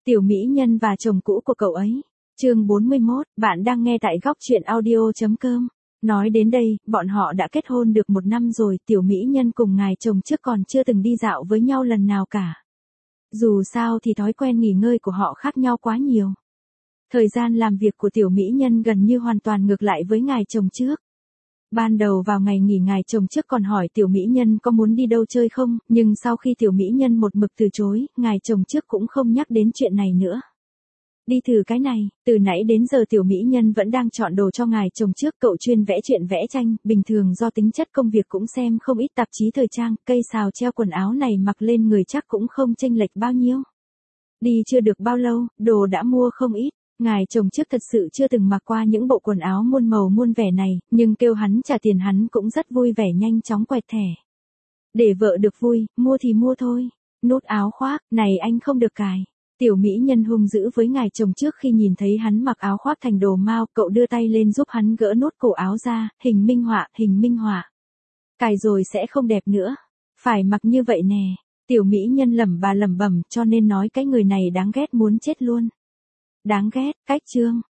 Tiểu mỹ nhân và chồng cũ của cậu ấy. Chương 41, bạn đang nghe tại góc truyện audio.com. Nói đến đây, bọn họ đã kết hôn được 1 năm rồi, tiểu mỹ nhân cùng ngài chồng trước còn chưa từng đi dạo với nhau lần nào cả. Dù sao thì thói quen nghỉ ngơi của họ khác nhau quá nhiều. Thời gian làm việc của tiểu mỹ nhân gần như hoàn toàn ngược lại với ngài chồng trước. Ban đầu vào ngày nghỉ ngài chồng trước còn hỏi tiểu mỹ nhân có muốn đi đâu chơi không, nhưng sau khi tiểu mỹ nhân một mực từ chối, ngài chồng trước cũng không nhắc đến chuyện này nữa. Đi thử cái này, từ nãy đến giờ tiểu mỹ nhân vẫn đang chọn đồ cho ngài chồng trước, cậu chuyên vẽ truyện vẽ tranh, bình thường do tính chất công việc cũng xem không ít tạp chí thời trang, cây sào treo quần áo này mặc lên người chắc cũng không chênh lệch bao nhiêu. Đi chưa được bao lâu, đồ đã mua không ít. Ngài chồng trước thật sự chưa từng mặc qua những bộ quần áo muôn màu muôn vẻ này, nhưng kêu hắn trả tiền hắn cũng rất vui vẻ nhanh chóng quẹt thẻ. Để vợ được vui, mua thì mua thôi. Nút áo khoác, này anh không được cài. Tiểu mỹ nhân hung dữ với ngài chồng trước khi nhìn thấy hắn mặc áo khoác thành đồ mao, cậu đưa tay lên giúp hắn gỡ nút cổ áo ra, hình minh họa. Cài rồi sẽ không đẹp nữa. Phải mặc như vậy nè. Tiểu mỹ nhân lẩm bẩm cho nên nói cái người này đáng ghét muốn chết luôn. Đáng ghét, cách chương.